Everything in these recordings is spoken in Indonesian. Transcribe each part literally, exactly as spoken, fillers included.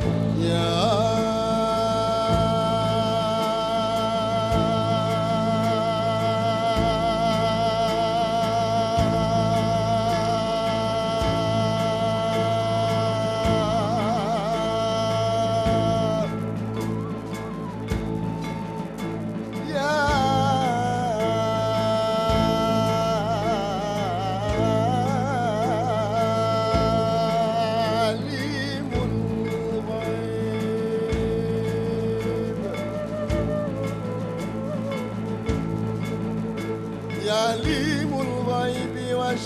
عليم الغيب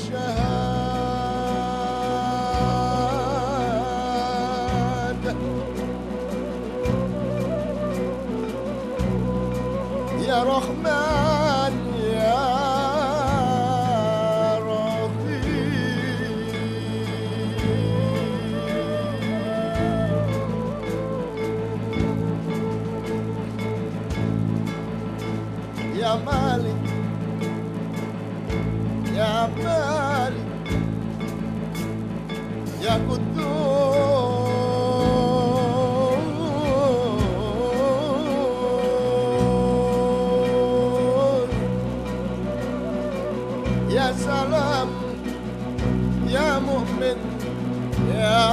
والشهادة يا رحمن يا رحيم يا مالك يا مالك يا قدوس يا سلام يا مؤمن يا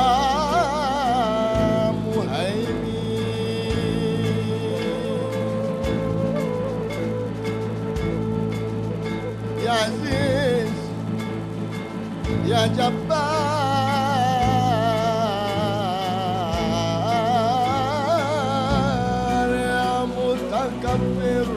مهيمن يا عزيز يا جبار يا متكبر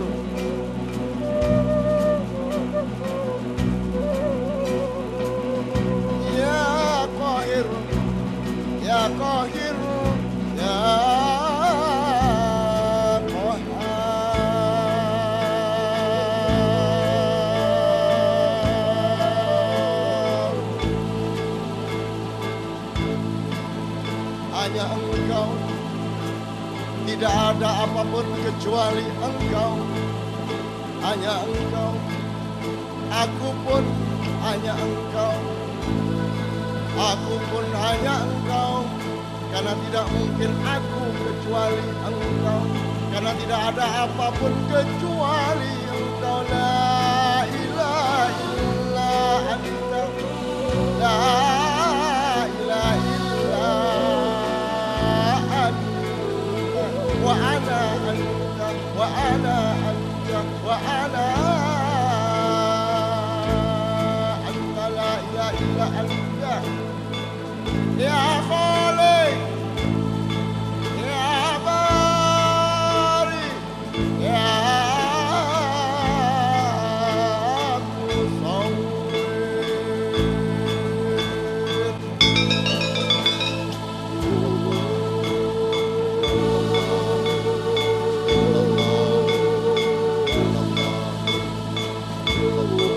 يا قاهر يا قاهر يا hanya Engkau, tidak ada apapun kecuali Engkau, hanya Engkau, aku pun hanya Engkau, aku pun hanya Engkau, karena tidak mungkin aku kecuali Engkau, karena tidak ada apapun kecuali Engkau. La ilaha illa anta, la وأنا أنت وأنا أنت وأنا أنت لا إله إلا أنت يا خالق يا باري يا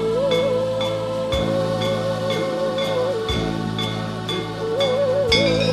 مصور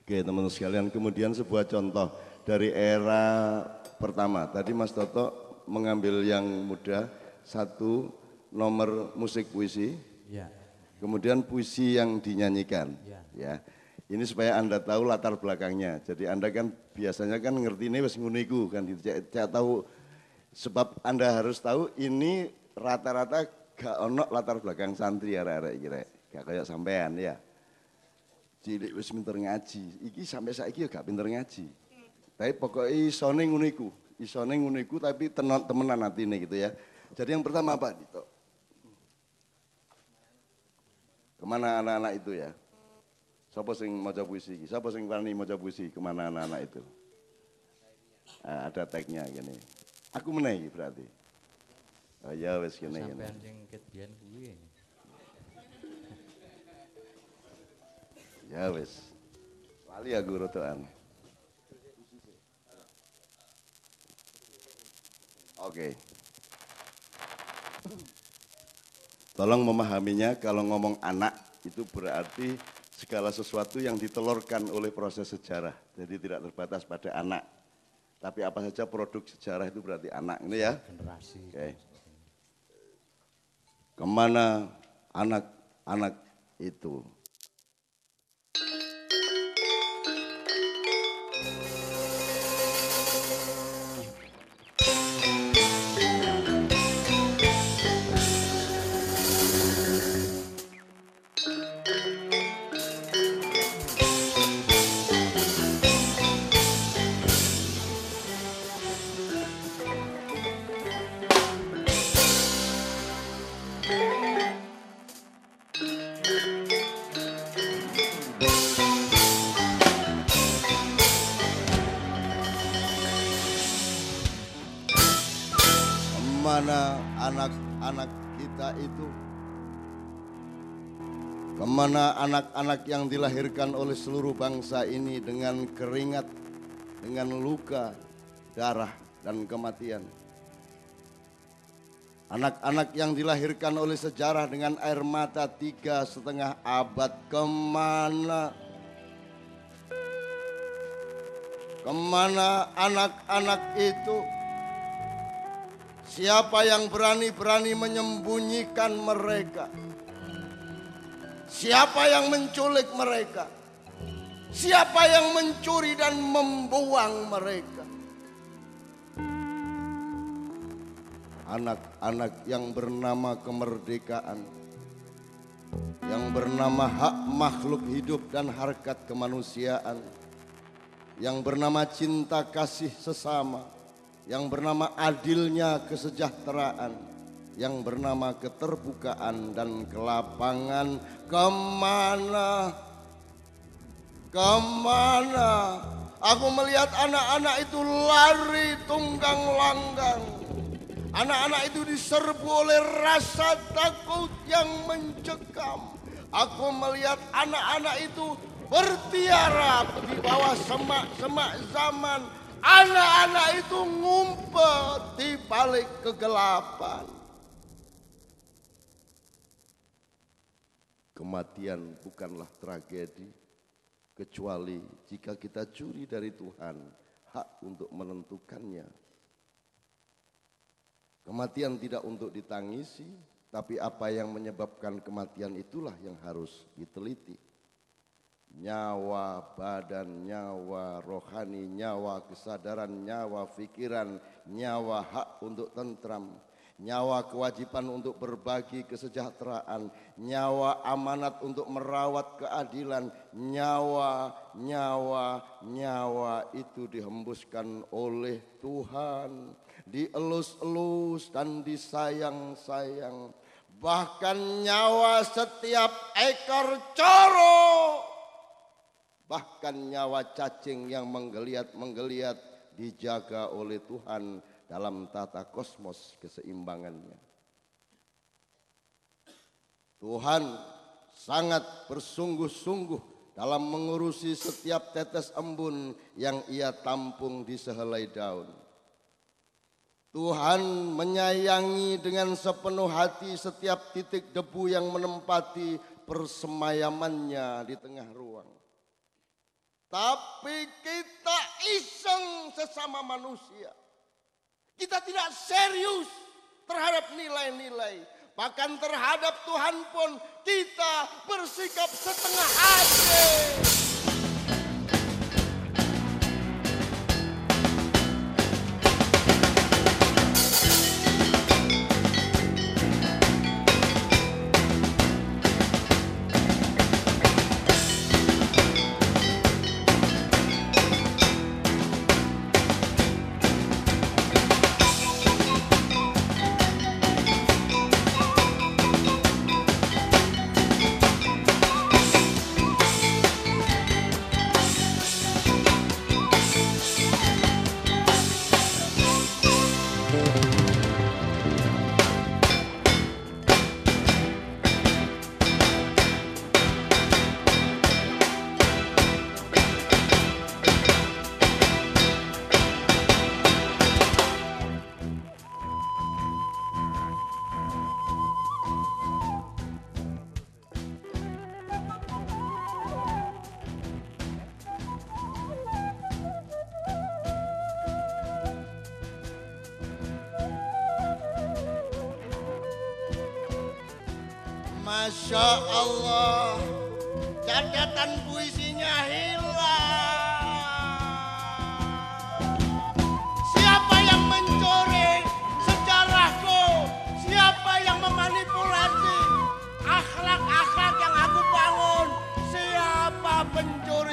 Oke teman-teman sekalian, kemudian sebuah contoh dari era pertama. Tadi Mas Toto mengambil yang muda, satu nomor musik puisi, ya. Kemudian puisi yang dinyanyikan. Ya. Ya. Ini supaya Anda tahu latar belakangnya. Jadi Anda kan biasanya kan ngerti ini wis nguniku kan, saya tahu sebab Anda harus tahu ini rata-rata gak ono latar belakang santri arek-arek kira, gak kayak sampean ya. Cilik wis pinter ngaji, iki sampai saiki ya gak pinter ngaji. Tapi pokoknya isone nguniku, isone nguniku tapi tenan temenan atine gitu ya. Jadi yang pertama apa Dito? Kemana anak-anak itu ya? Siapa sing maca puisi? Siapa sing wani maca puisi? Kemana anak-anak itu? Nah, ada tagnya gini. Aku meneh berarti. Oh ya wis kene ngene. Sampeyan sing ket biyen kuwi. Ya wis. Lali aku rotokan. Oke. Tolong memahaminya, kalau ngomong anak itu berarti segala sesuatu yang ditelurkan oleh proses sejarah. Jadi tidak terbatas pada anak. Tapi apa saja produk sejarah itu berarti anak. Ini ya. Generasi. Oke. Kemana anak-anak itu? Kemana anak-anak kita itu? Kemana anak-anak yang dilahirkan oleh seluruh bangsa ini dengan keringat, dengan luka, darah, dan kematian? Anak-anak yang dilahirkan oleh sejarah dengan air mata tiga setengah abad, kemana? Kemana anak-anak itu? Siapa yang berani-berani menyembunyikan mereka? Siapa yang menculik mereka? Siapa yang mencuri dan membuang mereka? Anak-anak yang bernama kemerdekaan, yang bernama hak makhluk hidup dan harkat kemanusiaan, yang bernama cinta kasih sesama, yang bernama adilnya kesejahteraan, yang bernama keterbukaan dan kelapangan. Kemana? Kemana? Aku melihat anak-anak itu lari tunggang langgang. Anak-anak itu diserbu oleh rasa takut yang mencekam. Aku melihat anak-anak itu bertiarap di bawah semak-semak zaman. Anak-anak itu ngumpet di balik kegelapan. Kematian bukanlah tragedi, kecuali jika kita curi dari Tuhan hak untuk menentukannya. Kematian tidak untuk ditangisi, tapi apa yang menyebabkan kematian itulah yang harus diteliti. Nyawa badan, nyawa rohani, nyawa kesadaran, nyawa pikiran, nyawa hak untuk tentram, nyawa kewajiban untuk berbagi kesejahteraan, nyawa amanat untuk merawat keadilan, nyawa, nyawa, nyawa itu dihembuskan oleh Tuhan, dielus-elus dan disayang-sayang. Bahkan nyawa setiap ekor coro, bahkan nyawa cacing yang menggeliat-menggeliat dijaga oleh Tuhan dalam tata kosmos keseimbangannya. Tuhan sangat bersungguh-sungguh dalam mengurusi setiap tetes embun yang Ia tampung di sehelai daun. Tuhan menyayangi dengan sepenuh hati setiap titik debu yang menempati persemayamannya di tengah ruang. Tapi kita iseng sesama manusia. Kita tidak serius terhadap nilai-nilai. Bahkan terhadap Tuhan pun kita bersikap setengah hati. Masya Allah, catatan puisinya hilang. Siapa yang mencuri sejarahku? Siapa yang memanipulasi akhlak-akhlak yang aku bangun? Siapa pencuri